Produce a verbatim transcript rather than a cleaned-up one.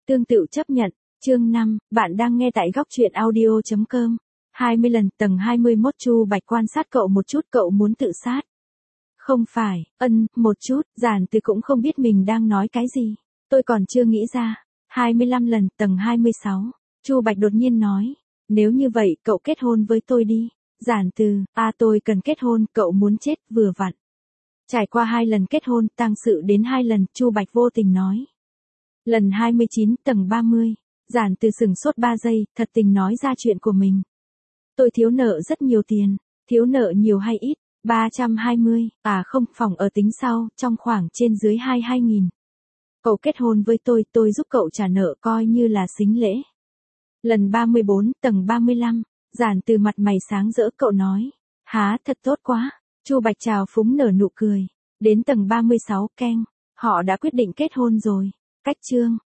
Tương tự chấp nhận. Chương năm, bạn đang nghe tại góc truyện audio chấm com. hai mươi lần, tầng hai mươi mốt. Chu Bạch quan sát cậu một chút, cậu muốn tự sát. Không phải, ân, một chút, Giản Từ cũng không biết mình đang nói cái gì. Tôi còn chưa nghĩ ra. hai mươi lăm lần, tầng hai mươi sáu. Chu Bạch đột nhiên nói. Nếu như vậy, cậu kết hôn với tôi đi. Giản Từ, à tôi cần kết hôn, cậu muốn chết, vừa vặn. Trải qua hai lần kết hôn, tang sự đến hai lần, Chu Bạch vô tình nói. Lần hai mươi chín, tầng ba mươi. Giản Từ sửng sốt ba giây, thật tình nói ra chuyện của mình. Tôi thiếu nợ rất nhiều tiền. Thiếu nợ nhiều hay ít? ba trăm hai mươi, à không, phòng ở tính sau, trong khoảng trên dưới hai mươi hai nghìn. Cậu kết hôn với tôi, tôi giúp cậu trả nợ coi như là sính lễ. Lần ba mươi bốn, tầng ba mươi lăm. Giản Từ mặt mày sáng rỡ, cậu nói. Há, thật tốt quá. Chu Bạch chào phúng nở nụ cười. Đến tầng ba mươi sáu, keng. Họ đã quyết định kết hôn rồi. Cách chương.